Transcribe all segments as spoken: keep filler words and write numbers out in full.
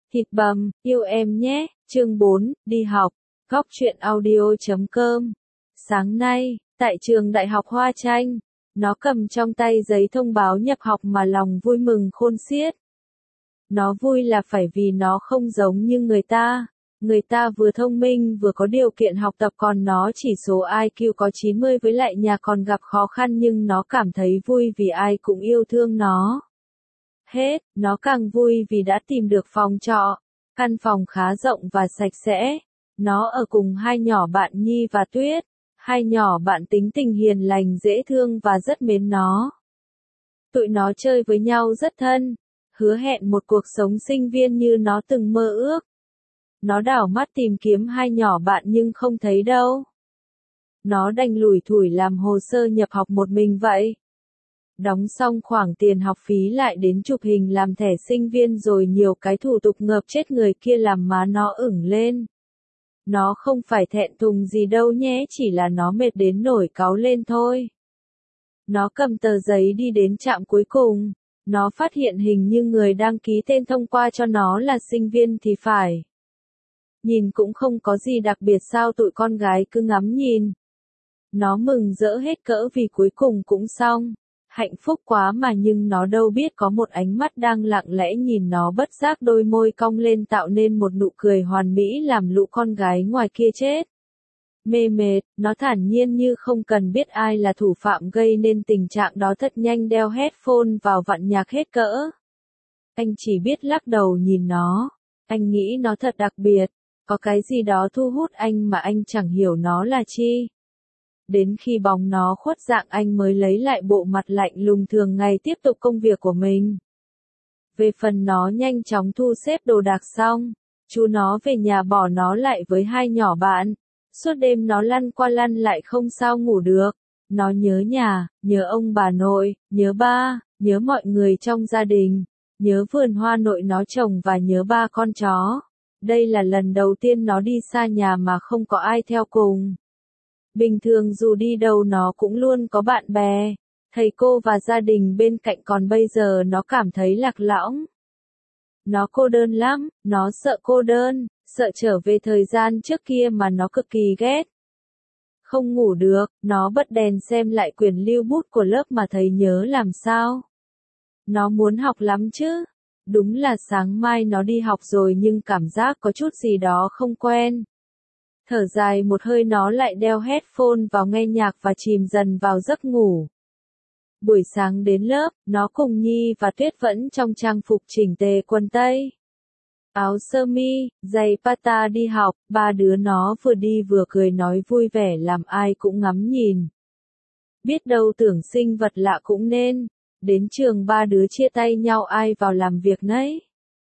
Thịt bằm, yêu em nhé, chương bốn, đi học, góc truyện audio chấm com. Sáng nay, tại trường Đại học Hoa Tranh, nó cầm trong tay giấy thông báo nhập học mà lòng vui mừng khôn xiết. Nó vui là phải vì nó không giống như người ta. Người ta vừa thông minh vừa có điều kiện học tập, còn nó chỉ số i kiu có chín mươi với lại nhà còn gặp khó khăn, nhưng nó cảm thấy vui vì ai cũng yêu thương nó. Hết, nó càng vui vì đã tìm được phòng trọ, căn phòng khá rộng và sạch sẽ. Nó ở cùng hai nhỏ bạn Nhi và Tuyết, hai nhỏ bạn tính tình hiền lành dễ thương và rất mến nó. Tụi nó chơi với nhau rất thân, hứa hẹn một cuộc sống sinh viên như nó từng mơ ước. Nó đảo mắt tìm kiếm hai nhỏ bạn nhưng không thấy đâu. Nó đành lủi thủi làm hồ sơ nhập học một mình vậy. Đóng xong khoản tiền học phí lại đến chụp hình làm thẻ sinh viên rồi nhiều cái thủ tục ngợp chết người kia làm má nó ửng lên. Nó không phải thẹn thùng gì đâu nhé, chỉ là nó mệt đến nổi cáu lên thôi. Nó cầm tờ giấy đi đến trạm cuối cùng. Nó phát hiện hình như người đăng ký tên thông qua cho nó là sinh viên thì phải. Nhìn cũng không có gì đặc biệt, sao tụi con gái cứ ngắm nhìn. Nó mừng rỡ hết cỡ vì cuối cùng cũng xong. Hạnh phúc quá mà, nhưng nó đâu biết có một ánh mắt đang lặng lẽ nhìn nó, bất giác đôi môi cong lên tạo nên một nụ cười hoàn mỹ làm lũ con gái ngoài kia chết. Mê mệt, nó thản nhiên như không cần biết ai là thủ phạm gây nên tình trạng đó, thật nhanh đeo headphone vào vặn nhạc hết cỡ. Anh chỉ biết lắc đầu nhìn nó. Anh nghĩ nó thật đặc biệt. Có cái gì đó thu hút anh mà anh chẳng hiểu nó là chi. Đến khi bóng nó khuất dạng anh mới lấy lại bộ mặt lạnh lùng thường ngày tiếp tục công việc của mình. Về phần nó nhanh chóng thu xếp đồ đạc xong, chú nó về nhà bỏ nó lại với hai nhỏ bạn. Suốt đêm nó lăn qua lăn lại không sao ngủ được. Nó nhớ nhà, nhớ ông bà nội, nhớ ba, nhớ mọi người trong gia đình, nhớ vườn hoa nội nó trồng và nhớ ba con chó. Đây là lần đầu tiên nó đi xa nhà mà không có ai theo cùng. Bình thường dù đi đâu nó cũng luôn có bạn bè, thầy cô và gia đình bên cạnh, còn bây giờ nó cảm thấy lạc lõng. Nó cô đơn lắm, nó sợ cô đơn, sợ trở về thời gian trước kia mà nó cực kỳ ghét. Không ngủ được, nó bật đèn xem lại quyển lưu bút của lớp mà thấy nhớ làm sao. Nó muốn học lắm chứ. Đúng là sáng mai nó đi học rồi nhưng cảm giác có chút gì đó không quen. Thở dài một hơi nó lại đeo headphone vào nghe nhạc và chìm dần vào giấc ngủ. Buổi sáng đến lớp, nó cùng Nhi và Tuyết vẫn trong trang phục chỉnh tề, quần tây, áo sơ mi, giày pata đi học. Ba đứa nó vừa đi vừa cười nói vui vẻ làm ai cũng ngắm nhìn. Biết đâu tưởng sinh vật lạ cũng nên. Đến trường ba đứa chia tay nhau ai vào làm việc nấy.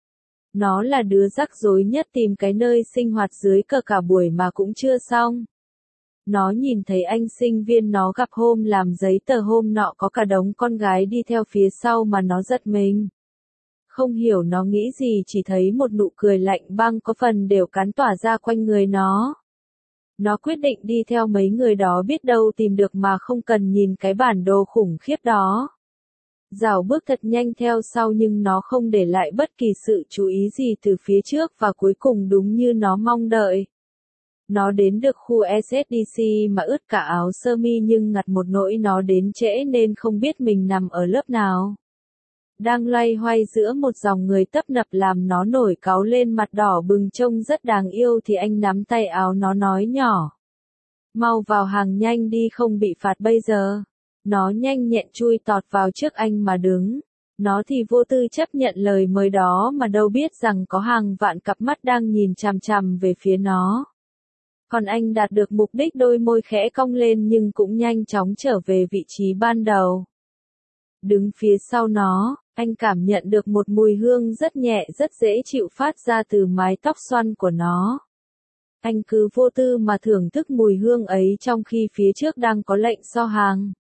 Nó là đứa rắc rối nhất, tìm cái nơi sinh hoạt dưới cờ cả buổi mà cũng chưa xong. Nó nhìn thấy anh sinh viên nó gặp hôm làm giấy tờ hôm nọ có cả đống con gái đi theo phía sau mà nó giật mình. Không hiểu nó nghĩ gì, chỉ thấy một nụ cười lạnh băng có phần đều cắn tỏa ra quanh người nó. Nó quyết định đi theo mấy người đó, biết đâu tìm được mà không cần nhìn cái bản đồ khủng khiếp đó. Dạo bước thật nhanh theo sau nhưng nó không để lại bất kỳ sự chú ý gì từ phía trước và cuối cùng đúng như nó mong đợi. Nó đến được khu ét ét đê xê mà ướt cả áo sơ mi, nhưng ngặt một nỗi nó đến trễ nên không biết mình nằm ở lớp nào. Đang loay hoay giữa một dòng người tấp nập làm nó nổi cáu lên, mặt đỏ bừng trông rất đáng yêu, thì anh nắm tay áo nó nói nhỏ. Mau vào hàng nhanh đi, không bị phạt bây giờ. Nó nhanh nhẹn chui tọt vào trước anh mà đứng. Nó thì vô tư chấp nhận lời mời đó mà đâu biết rằng có hàng vạn cặp mắt đang nhìn chằm chằm về phía nó. Còn anh đạt được mục đích, đôi môi khẽ cong lên nhưng cũng nhanh chóng trở về vị trí ban đầu. Đứng phía sau nó, anh cảm nhận được một mùi hương rất nhẹ rất dễ chịu phát ra từ mái tóc xoăn của nó. Anh cứ vô tư mà thưởng thức mùi hương ấy trong khi phía trước đang có lệnh so hàng.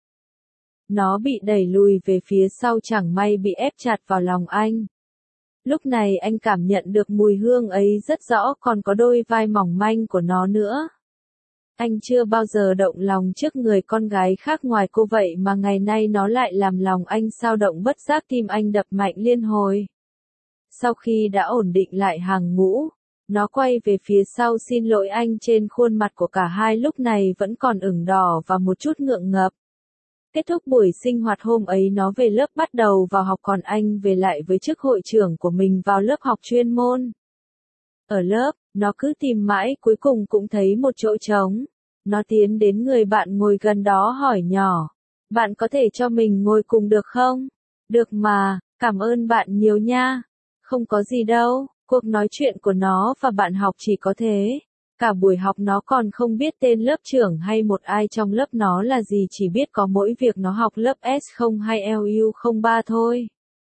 Nó bị đẩy lùi về phía sau, chẳng may bị ép chặt vào lòng anh. Lúc này anh cảm nhận được mùi hương ấy rất rõ, còn có đôi vai mỏng manh của nó nữa. Anh chưa bao giờ động lòng trước người con gái khác ngoài cô, vậy mà ngày nay nó lại làm lòng anh dao động, bất giác tim anh đập mạnh liên hồi. Sau khi đã ổn định lại hàng ngũ, nó quay về phía sau xin lỗi anh, trên khuôn mặt của cả hai lúc này vẫn còn ửng đỏ và một chút ngượng ngập. Kết thúc buổi sinh hoạt hôm ấy, nó về lớp bắt đầu vào học, còn anh về lại với chức hội trưởng của mình vào lớp học chuyên môn. Ở lớp, nó cứ tìm mãi, cuối cùng cũng thấy một chỗ trống. Nó tiến đến người bạn ngồi gần đó hỏi nhỏ, bạn có thể cho mình ngồi cùng được không? Được mà, cảm ơn bạn nhiều nha. Không có gì đâu. Cuộc nói chuyện của nó và bạn học chỉ có thế. Cả buổi học nó còn không biết tên lớp trưởng hay một ai trong lớp nó là gì, chỉ biết có mỗi việc nó học lớp S không hay L U không ba thôi.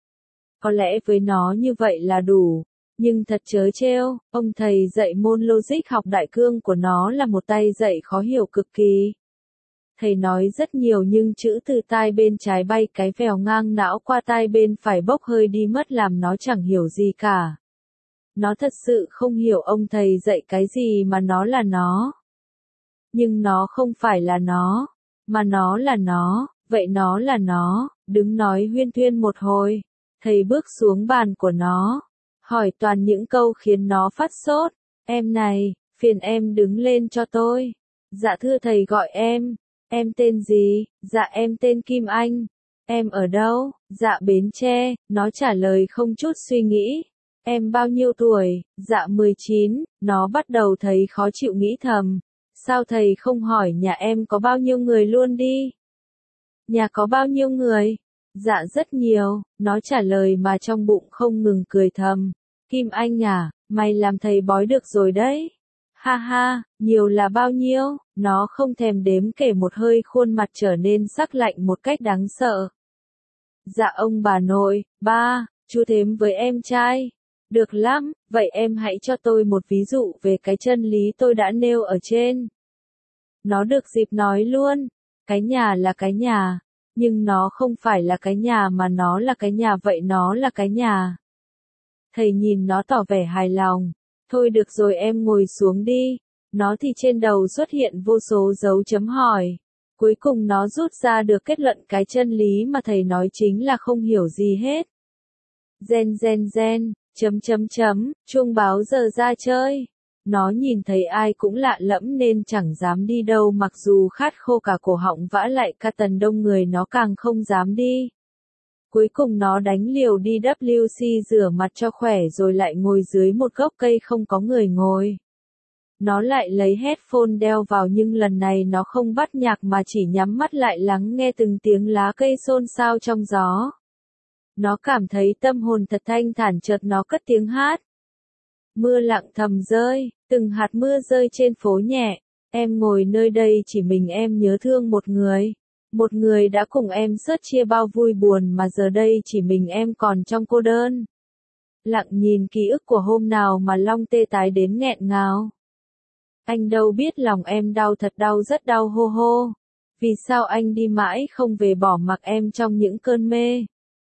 Có lẽ với nó như vậy là đủ. Nhưng thật trớ trêu, ông thầy dạy môn logic học đại cương của nó là một tay dạy khó hiểu cực kỳ. Thầy nói rất nhiều nhưng chữ từ tai bên trái bay cái vèo ngang não qua tai bên phải bốc hơi đi mất, làm nó chẳng hiểu gì cả. Nó thật sự không hiểu ông thầy dạy cái gì mà nó là nó. Nhưng nó không phải là nó, mà nó là nó, vậy nó là nó, đứng nói huyên thuyên một hồi. Thầy bước xuống bàn của nó, hỏi toàn những câu khiến nó phát sốt. Em này, phiền em đứng lên cho tôi. Dạ thưa thầy, gọi em. Em tên gì? Dạ em tên Kim Anh. Em ở đâu? Dạ Bến Tre. Nó trả lời không chút suy nghĩ. Em bao nhiêu tuổi? Dạ mười chín. Nó bắt đầu thấy khó chịu, nghĩ thầm. Sao thầy không hỏi nhà em có bao nhiêu người luôn đi? Nhà có bao nhiêu người? Dạ rất nhiều. Nó trả lời mà trong bụng không ngừng cười thầm. Kim Anh à, mày làm thầy bói được rồi đấy. Ha ha, nhiều là bao nhiêu? Nó không thèm đếm kể một hơi, khuôn mặt trở nên sắc lạnh một cách đáng sợ. Dạ ông bà nội, ba, chú thím với em trai. Được lắm, vậy em hãy cho tôi một ví dụ về cái chân lý tôi đã nêu ở trên. Nó được dịp nói luôn. Cái nhà là cái nhà, nhưng nó không phải là cái nhà mà nó là cái nhà, vậy nó là cái nhà. Thầy nhìn nó tỏ vẻ hài lòng. Thôi được rồi, em ngồi xuống đi. Nó thì trên đầu xuất hiện vô số dấu chấm hỏi. Cuối cùng nó rút ra được kết luận cái chân lý mà thầy nói chính là không hiểu gì hết. Gen gen gen, chấm chấm chấm, chuông báo giờ ra chơi. Nó nhìn thấy ai cũng lạ lẫm nên chẳng dám đi đâu, mặc dù khát khô cả cổ họng, vả lại ca tần đông người nó càng không dám đi. Cuối cùng nó đánh liều đi W C rửa mặt cho khỏe rồi lại ngồi dưới một gốc cây không có người ngồi. Nó lại lấy headphone đeo vào, nhưng lần này nó không bắt nhạc mà chỉ nhắm mắt lại lắng nghe từng tiếng lá cây xôn xao trong gió. Nó cảm thấy tâm hồn thật thanh thản, chợt nó cất tiếng hát. Mưa lặng thầm rơi, từng hạt mưa rơi trên phố nhẹ. Em ngồi nơi đây chỉ mình em, nhớ thương một người. Một người đã cùng em sớt chia bao vui buồn, mà giờ đây chỉ mình em còn trong cô đơn. Lặng nhìn ký ức của hôm nào mà long tê tái đến nghẹn ngào. Anh đâu biết lòng em đau, thật đau, rất đau hô hô. Vì sao anh đi mãi không về, bỏ mặc em trong những cơn mê.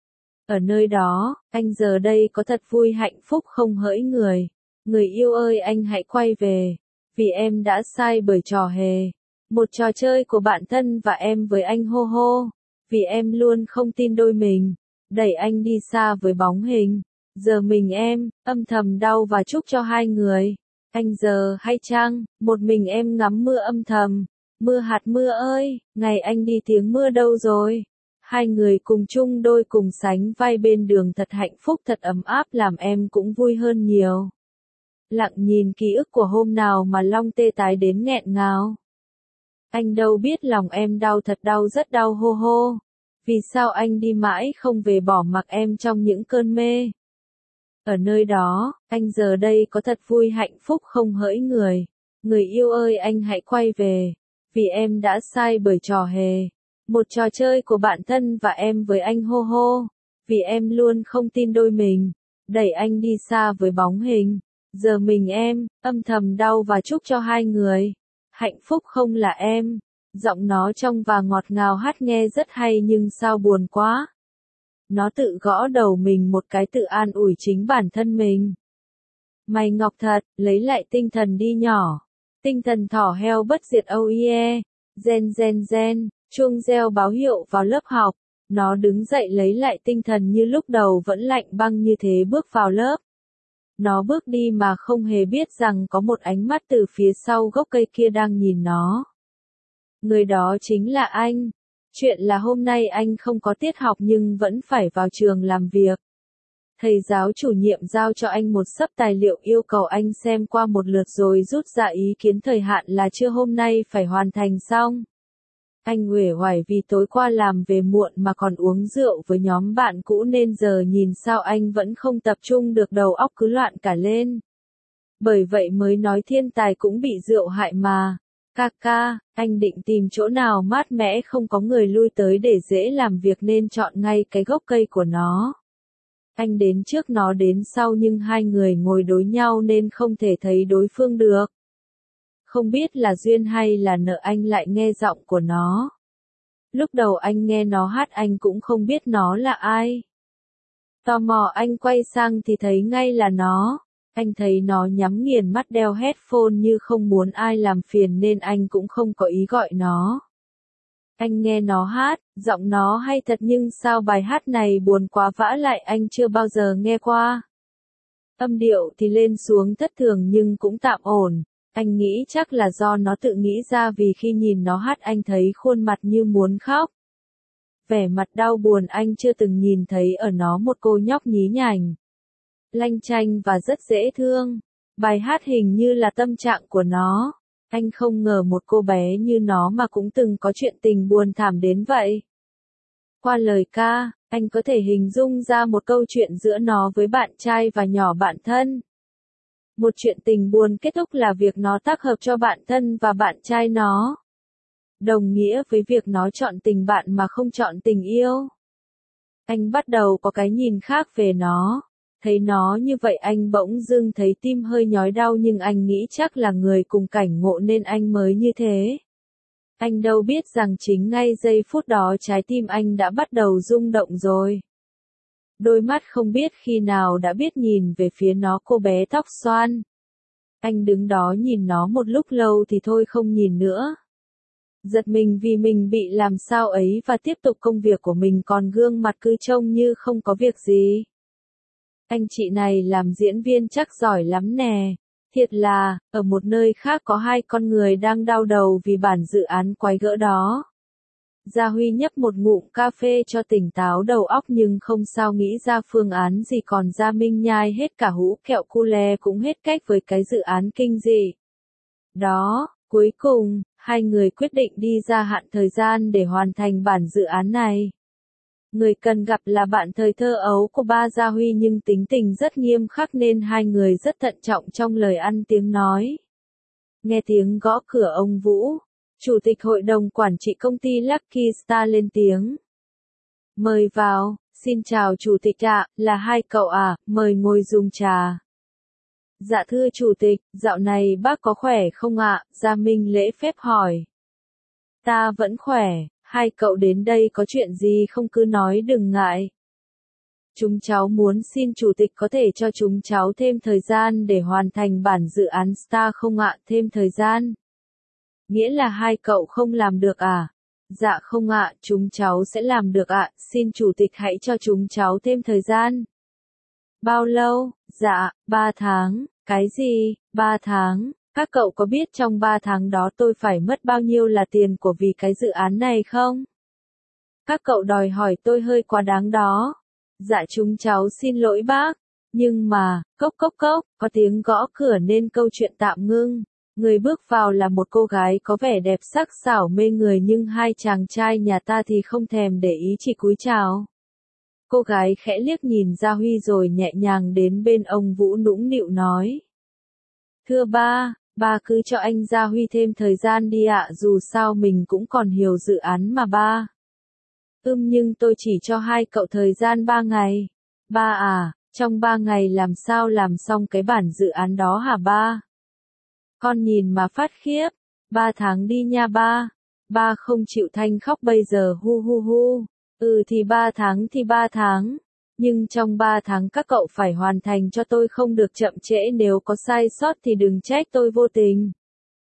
Ở nơi đó, anh giờ đây có thật vui hạnh phúc không hỡi người. Người yêu ơi, anh hãy quay về. Vì em đã sai bởi trò hề. Một trò chơi của bạn thân và em với anh hô hô. Vì em luôn không tin đôi mình. Đẩy anh đi xa với bóng hình. Giờ mình em, âm thầm đau và chúc cho hai người. Anh giờ hay chăng, một mình em ngắm mưa âm thầm. Mưa hạt mưa ơi, ngày anh đi tiếng mưa đâu rồi? Hai người cùng chung đôi cùng sánh vai bên đường, thật hạnh phúc, thật ấm áp, làm em cũng vui hơn nhiều. Lặng nhìn ký ức của hôm nào mà long tê tái đến nghẹn ngào. Anh đâu biết lòng em đau, thật đau, rất đau hô hô. Vì sao anh đi mãi không về, bỏ mặc em trong những cơn mê. Ở nơi đó, anh giờ đây có thật vui hạnh phúc không hỡi người. Người yêu ơi, anh hãy quay về. Vì em đã sai bởi trò hề. Một trò chơi của bạn thân và em với anh hô hô. Vì em luôn không tin đôi mình. Đẩy anh đi xa với bóng hình. Giờ mình em, âm thầm đau và chúc cho hai người. Hạnh phúc không là em. Giọng nó trong và ngọt ngào, hát nghe rất hay, nhưng sao buồn quá. Nó tự gõ đầu mình một cái, tự an ủi chính bản thân mình. Mày ngọc thật, lấy lại tinh thần đi nhỏ. Tinh thần thỏ heo bất diệt, oh yeah. Gen gen gen, chuông reo báo hiệu vào lớp học. Nó đứng dậy lấy lại tinh thần như lúc đầu vẫn lạnh băng như thế bước vào lớp. Nó bước đi mà không hề biết rằng có một ánh mắt từ phía sau gốc cây kia đang nhìn nó. Người đó chính là anh. Chuyện là hôm nay anh không có tiết học nhưng vẫn phải vào trường làm việc. Thầy giáo chủ nhiệm giao cho anh một xấp tài liệu yêu cầu anh xem qua một lượt rồi rút ra ý kiến thời hạn là trưa hôm nay phải hoàn thành xong. Anh uể oải vì tối qua làm về muộn mà còn uống rượu với nhóm bạn cũ nên giờ nhìn sao anh vẫn không tập trung được, đầu óc cứ loạn cả lên. Bởi vậy mới nói thiên tài cũng bị rượu hại mà. Ca ca, anh định tìm chỗ nào mát mẻ không có người lui tới để dễ làm việc nên chọn ngay cái gốc cây của nó. Anh đến trước nó đến sau nhưng hai người ngồi đối nhau nên không thể thấy đối phương được. Không biết là duyên hay là nợ anh lại nghe giọng của nó. Lúc đầu anh nghe nó hát anh cũng không biết nó là ai. Tò mò anh quay sang thì thấy ngay là nó. Anh thấy nó nhắm nghiền mắt đeo headphone như không muốn ai làm phiền nên anh cũng không có ý gọi nó. Anh nghe nó hát, giọng nó hay thật nhưng sao bài hát này buồn quá vã lại anh chưa bao giờ nghe qua. Âm điệu thì lên xuống thất thường nhưng cũng tạm ổn. Anh nghĩ chắc là do nó tự nghĩ ra vì khi nhìn nó hát anh thấy khuôn mặt như muốn khóc. Vẻ mặt đau buồn anh chưa từng nhìn thấy ở nó một cô nhóc nhí nhảnh, lanh chanh và rất dễ thương. Bài hát hình như là tâm trạng của nó. Anh không ngờ một cô bé như nó mà cũng từng có chuyện tình buồn thảm đến vậy. Qua lời ca, anh có thể hình dung ra một câu chuyện giữa nó với bạn trai và nhỏ bạn thân. Một chuyện tình buồn kết thúc là việc nó tác hợp cho bạn thân và bạn trai nó. Đồng nghĩa với việc nó chọn tình bạn mà không chọn tình yêu. Anh bắt đầu có cái nhìn khác về nó. Thấy nó như vậy anh bỗng dưng thấy tim hơi nhói đau nhưng anh nghĩ chắc là người cùng cảnh ngộ nên anh mới như thế. Anh đâu biết rằng chính ngay giây phút đó trái tim anh đã bắt đầu rung động rồi. Đôi mắt không biết khi nào đã biết nhìn về phía nó, cô bé tóc xoăn. Anh đứng đó nhìn nó một lúc lâu thì thôi không nhìn nữa. Giật mình vì mình bị làm sao ấy và tiếp tục công việc của mình còn gương mặt cứ trông như không có việc gì. Anh chị này làm diễn viên chắc giỏi lắm nè. Thiệt là, ở một nơi khác có hai con người đang đau đầu vì bản dự án quái gở đó. Gia Huy nhấp một ngụm cà phê cho tỉnh táo đầu óc nhưng không sao nghĩ ra phương án gì, còn Gia Minh nhai hết cả hũ kẹo cu le cũng hết cách với cái dự án kinh dị đó. Cuối cùng, hai người quyết định đi gia hạn thời gian để hoàn thành bản dự án này. Người cần gặp là bạn thời thơ ấu của ba Gia Huy nhưng tính tình rất nghiêm khắc nên hai người rất thận trọng trong lời ăn tiếng nói. Nghe tiếng gõ cửa ông Vũ, Chủ tịch Hội đồng Quản trị công ty Lucky Star lên tiếng. Mời vào, xin chào Chủ tịch ạ, là hai cậu à, mời ngồi dùng trà. Dạ thưa Chủ tịch, dạo này bác có khỏe không ạ? Gia Minh lễ phép hỏi. Ta vẫn khỏe, hai cậu đến đây có chuyện gì không cứ nói đừng ngại. Chúng cháu muốn xin Chủ tịch có thể cho chúng cháu thêm thời gian để hoàn thành bản dự án Star không ạ? Thêm thời gian? Nghĩa là hai cậu không làm được à? Dạ không ạ, chúng cháu sẽ làm được ạ, xin Chủ tịch hãy cho chúng cháu thêm thời gian. Bao lâu? Dạ, ba tháng. Cái gì? Ba tháng? Các cậu có biết trong ba tháng đó tôi phải mất bao nhiêu là tiền của vì cái dự án này không? Các cậu đòi hỏi tôi hơi quá đáng đó. Dạ chúng cháu xin lỗi bác. Nhưng mà, cốc cốc cốc, có tiếng gõ cửa nên câu chuyện tạm ngưng. Người bước vào là một cô gái có vẻ đẹp sắc sảo mê người nhưng hai chàng trai nhà ta thì không thèm để ý, chỉ cúi chào. Cô gái khẽ liếc nhìn Gia Huy rồi nhẹ nhàng đến bên ông Vũ nũng nịu nói. Thưa ba, ba cứ cho anh Gia Huy thêm thời gian đi ạ, dù sao mình cũng còn nhiều dự án mà ba. Ưm nhưng tôi chỉ cho hai cậu thời gian ba ngày. Ba à, trong ba ngày làm sao làm xong cái bản dự án đó hả ba? Con nhìn mà phát khiếp. Ba tháng đi nha ba. Ba không chịu thanh khóc bây giờ hu hu hu. Ừ thì ba tháng thì ba tháng. Nhưng trong ba tháng các cậu phải hoàn thành cho tôi, không được chậm trễ, nếu có sai sót thì đừng trách tôi vô tình.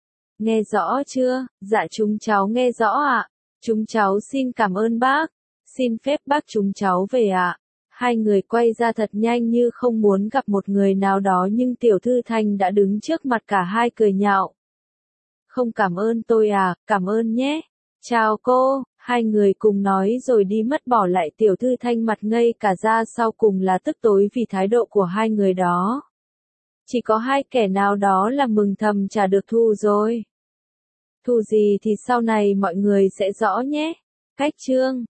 Nghe rõ chưa? Dạ chúng cháu nghe rõ ạ. Chúng cháu xin cảm ơn bác. Xin phép bác chúng cháu về ạ. Hai người quay ra thật nhanh như không muốn gặp một người nào đó nhưng Tiểu Thư Thanh đã đứng trước mặt cả hai cười nhạo. Không cảm ơn tôi à, cảm ơn nhé. Chào cô, hai người cùng nói rồi đi mất bỏ lại Tiểu Thư Thanh mặt ngây cả ra sau cùng là tức tối vì thái độ của hai người đó. Chỉ có hai kẻ nào đó là mừng thầm trả được thù rồi. Thù gì thì sau này mọi người sẽ rõ nhé. Cách chương